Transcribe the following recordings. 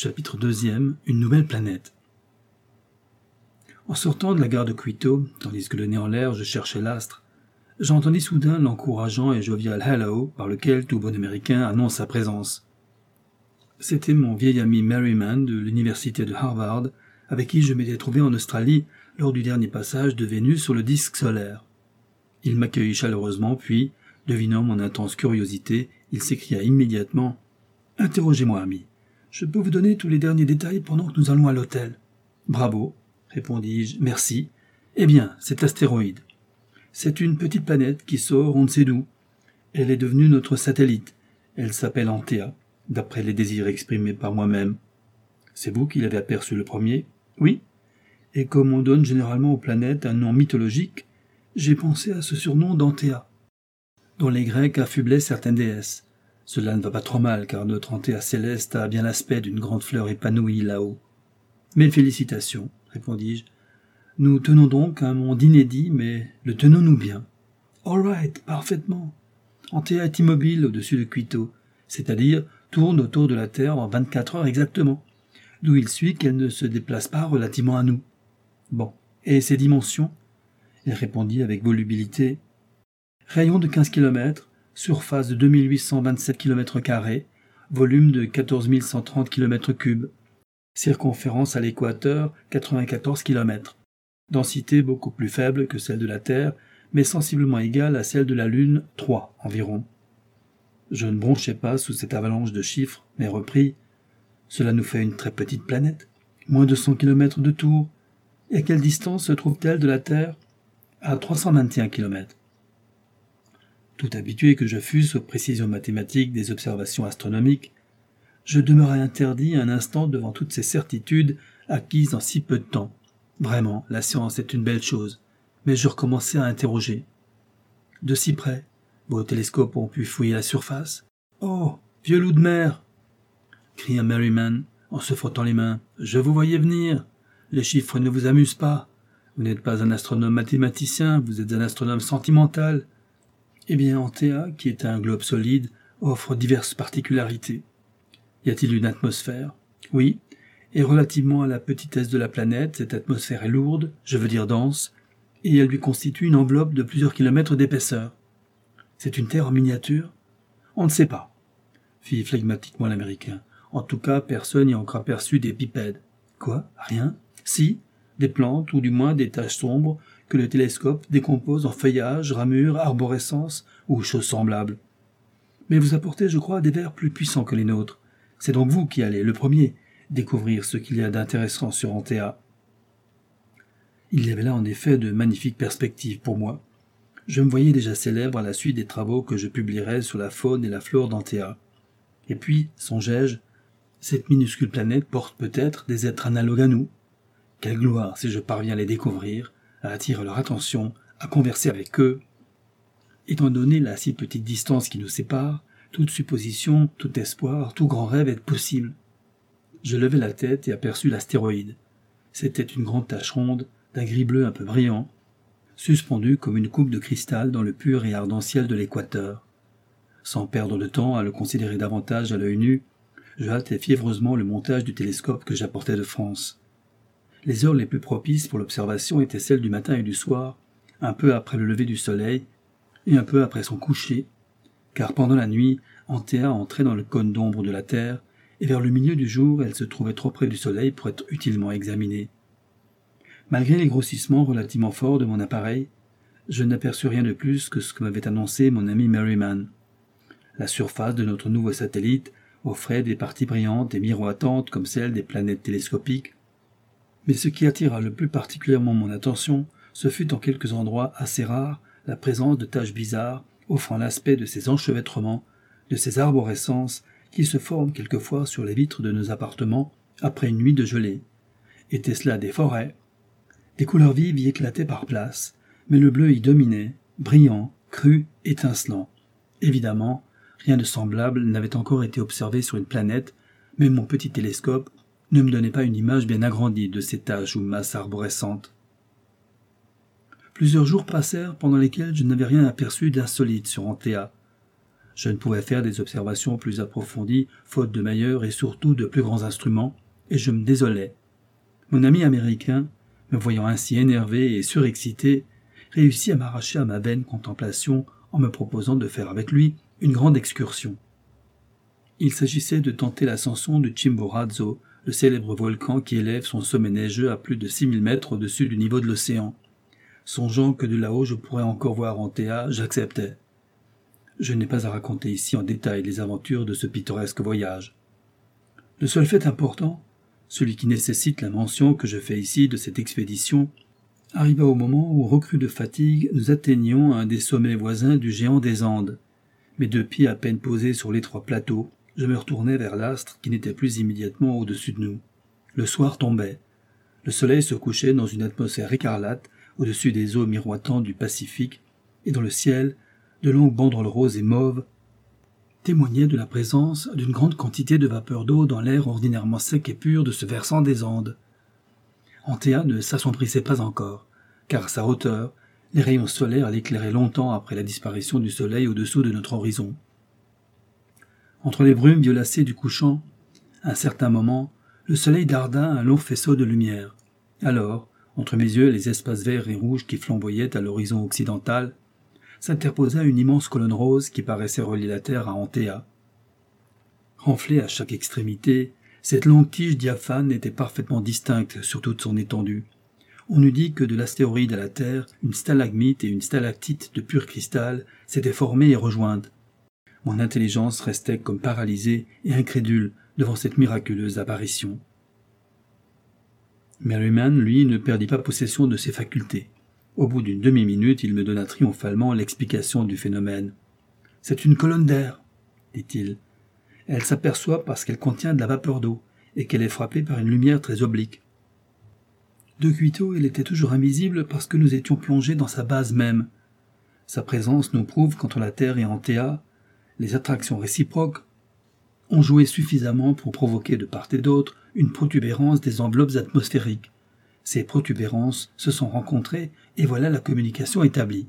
Chapitre 2, une nouvelle planète. En sortant de la gare de Quito, tandis que le nez en l'air je cherchais l'astre, j'entendis soudain l'encourageant et jovial hello par lequel tout bon américain annonce sa présence. C'était mon vieil ami Merriman de l'université de Harvard, avec qui je m'étais trouvé en Australie lors du dernier passage de Vénus sur le disque solaire. Il m'accueillit chaleureusement, puis, devinant mon intense curiosité, il s'écria immédiatement « Interrogez-moi, ami. Je peux vous donner tous les derniers détails pendant que nous allons à l'hôtel. »« Bravo, » répondis-je, « merci. Eh bien, cet astéroïde. C'est une petite planète qui sort on ne sait d'où. Elle est devenue notre satellite. Elle s'appelle Antea, d'après les désirs exprimés par moi-même. C'est vous qui l'avez aperçu le premier ? Oui. Et comme on donne généralement aux planètes un nom mythologique, j'ai pensé à ce surnom d'Antea, dont les Grecs affublaient certaines déesses. Cela ne va pas trop mal, car notre Antea céleste a bien l'aspect d'une grande fleur épanouie là-haut. « Mes félicitations, » répondis-je. « Nous tenons donc un monde inédit, mais le tenons-nous bien ?»« All right, parfaitement. Antea est immobile au-dessus de Quito, c'est-à-dire tourne autour de la Terre en 24 heures exactement, d'où il suit qu'elle ne se déplace pas relativement à nous. Bon, et ses dimensions ?» Elle répondit avec volubilité. « Rayon de 15 km, surface de 2827 km², volume de 14 130 km3, circonférence à l'équateur 94 km, densité beaucoup plus faible que celle de la Terre, mais sensiblement égale à celle de la Lune, 3 environ. » Je ne bronchai pas sous cette avalanche de chiffres, mais repris. « Cela nous fait une très petite planète, moins de 100 km de tour. Et à quelle distance se trouve-t-elle de la Terre ? À 321 km. » Tout habitué que je fusse aux précisions mathématiques des observations astronomiques, je demeurai interdit un instant devant toutes ces certitudes acquises en si peu de temps. Vraiment, la science est une belle chose, mais je recommençai à interroger. « De si près, vos télescopes ont pu fouiller la surface ? »« Oh, vieux loup de mer !» cria Merriman en se frottant les mains. « Je vous voyais venir. Les chiffres ne vous amusent pas. Vous n'êtes pas un astronome mathématicien, vous êtes un astronome sentimental. » Eh bien, Antea, qui est un globe solide, offre diverses particularités. Y a-t-il une atmosphère ? Oui, et relativement à la petitesse de la planète, cette atmosphère est lourde, je veux dire dense, et elle lui constitue une enveloppe de plusieurs kilomètres d'épaisseur. C'est une Terre en miniature ? On ne sait pas, fit flegmatiquement l'Américain. En tout cas, personne n'y a encore aperçu des bipèdes. Quoi ? Rien ? Si, des plantes, ou du moins des taches sombres, que le télescope décompose en feuillage, ramures, arborescences ou choses semblables. Mais vous apportez, je crois, des vers plus puissants que les nôtres. C'est donc vous qui allez, le premier, découvrir ce qu'il y a d'intéressant sur Antea. Il y avait là en effet de magnifiques perspectives pour moi. Je me voyais déjà célèbre à la suite des travaux que je publierais sur la faune et la flore d'Antea. Et puis, songeai-je, cette minuscule planète porte peut-être des êtres analogues à nous. Quelle gloire si je parviens à les découvrir, à attirer leur attention, à converser avec eux. Étant donné la si petite distance qui nous sépare, toute supposition, tout espoir, tout grand rêve est possible. Je levai la tête et aperçus l'astéroïde. C'était une grande tache ronde, d'un gris bleu un peu brillant, suspendue comme une coupe de cristal dans le pur et ardent ciel de l'équateur. Sans perdre de temps à le considérer davantage à l'œil nu, je hâtai fiévreusement le montage du télescope que j'apportais de France. Les heures les plus propices pour l'observation étaient celles du matin et du soir, un peu après le lever du soleil et un peu après son coucher, car pendant la nuit, Antea entrait dans le cône d'ombre de la Terre, et vers le milieu du jour, elle se trouvait trop près du soleil pour être utilement examinée. Malgré les grossissements relativement forts de mon appareil, je n'aperçus rien de plus que ce que m'avait annoncé mon ami Merriman. La surface de notre nouveau satellite offrait des parties brillantes et miroitantes comme celles des planètes télescopiques, mais ce qui attira le plus particulièrement mon attention, ce fut en quelques endroits assez rares la présence de taches bizarres offrant l'aspect de ces enchevêtrements, de ces arborescences qui se forment quelquefois sur les vitres de nos appartements après une nuit de gelée. Étaient-ce là des forêts ? Des couleurs vives y éclataient par places, mais le bleu y dominait, brillant, cru, étincelant. Évidemment, rien de semblable n'avait encore été observé sur une planète, mais mon petit télescope ne me donnait pas une image bien agrandie de ces taches ou masses arborescentes. Plusieurs jours passèrent pendant lesquels je n'avais rien aperçu d'insolite sur Antea. Je ne pouvais faire des observations plus approfondies, faute de meilleurs et surtout de plus grands instruments, et je me désolais. Mon ami américain, me voyant ainsi énervé et surexcité, réussit à m'arracher à ma vaine contemplation en me proposant de faire avec lui une grande excursion. Il s'agissait de tenter l'ascension du Chimborazo, le célèbre volcan qui élève son sommet neigeux à plus de 6000 mètres au-dessus du niveau de l'océan. Songeant que de là-haut je pourrais encore voir Antea, j'acceptais. Je n'ai pas à raconter ici en détail les aventures de ce pittoresque voyage. Le seul fait important, celui qui nécessite la mention que je fais ici de cette expédition, arriva au moment où, recrus de fatigue, nous atteignions un des sommets voisins du géant des Andes. Mes 2 pieds à peine posés sur l'étroit plateau, je me retournai vers l'astre qui n'était plus immédiatement au-dessus de nous. Le soir tombait. Le soleil se couchait dans une atmosphère écarlate au-dessus des eaux miroitantes du Pacifique, et dans le ciel, de longues banderoles roses et mauves témoignaient de la présence d'une grande quantité de vapeur d'eau dans l'air ordinairement sec et pur de ce versant des Andes. Antea ne s'assombrissait pas encore, car à sa hauteur, les rayons solaires l'éclairaient longtemps après la disparition du soleil au-dessous de notre horizon. Entre les brumes violacées du couchant, à un certain moment, le soleil darda un long faisceau de lumière. Alors, entre mes yeux et les espaces verts et rouges qui flamboyaient à l'horizon occidental, s'interposa une immense colonne rose qui paraissait relier la terre à Antea. Renflée à chaque extrémité, cette longue tige diaphane était parfaitement distincte sur toute son étendue. On eût dit que de l'astéroïde à la Terre, une stalagmite et une stalactite de pur cristal s'étaient formées et rejointes. Mon intelligence restait comme paralysée et incrédule devant cette miraculeuse apparition. Merriman, lui, ne perdit pas possession de ses facultés. Au bout d'une demi-minute, il me donna triomphalement l'explication du phénomène. « C'est une colonne d'air, » dit-il. « Elle s'aperçoit parce qu'elle contient de la vapeur d'eau et qu'elle est frappée par une lumière très oblique. » De Quito, elle était toujours invisible parce que nous étions plongés dans sa base même. Sa présence nous prouve qu'entre la Terre et Antea, les attractions réciproques ont joué suffisamment pour provoquer de part et d'autre une protubérance des enveloppes atmosphériques. Ces protubérances se sont rencontrées et voilà la communication établie.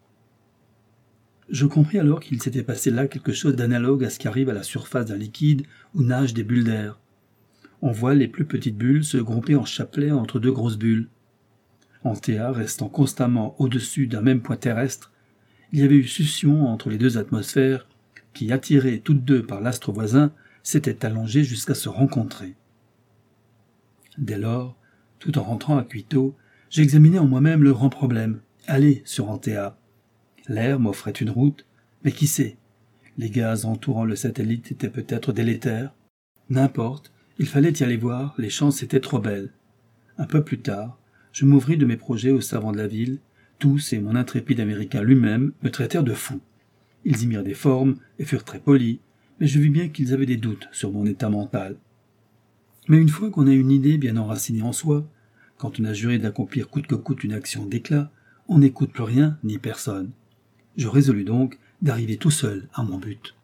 Je compris alors qu'il s'était passé là quelque chose d'analogue à ce qui arrive à la surface d'un liquide où nagent des bulles d'air. On voit les plus petites bulles se grouper en chapelets entre 2 grosses bulles. Antea restant constamment au-dessus d'un même point terrestre, il y avait eu succion entre les 2 atmosphères qui, attirées toutes 2 par l'astre voisin, s'étaient allongées jusqu'à se rencontrer. Dès lors, tout en rentrant à Quito, j'examinais en moi-même le grand problème, aller sur Antea. L'air m'offrait une route, mais qui sait? Les gaz entourant le satellite étaient peut-être délétères. N'importe, il fallait y aller voir, les chances étaient trop belles. Un peu plus tard, je m'ouvris de mes projets aux savants de la ville. Tous, et mon intrépide Américain lui-même, me traitèrent de fou. Ils y mirent des formes et furent très polis, mais je vis bien qu'ils avaient des doutes sur mon état mental. Mais une fois qu'on a une idée bien enracinée en soi, quand on a juré d'accomplir coûte que coûte une action d'éclat, on n'écoute plus rien ni personne. Je résolus donc d'arriver tout seul à mon but.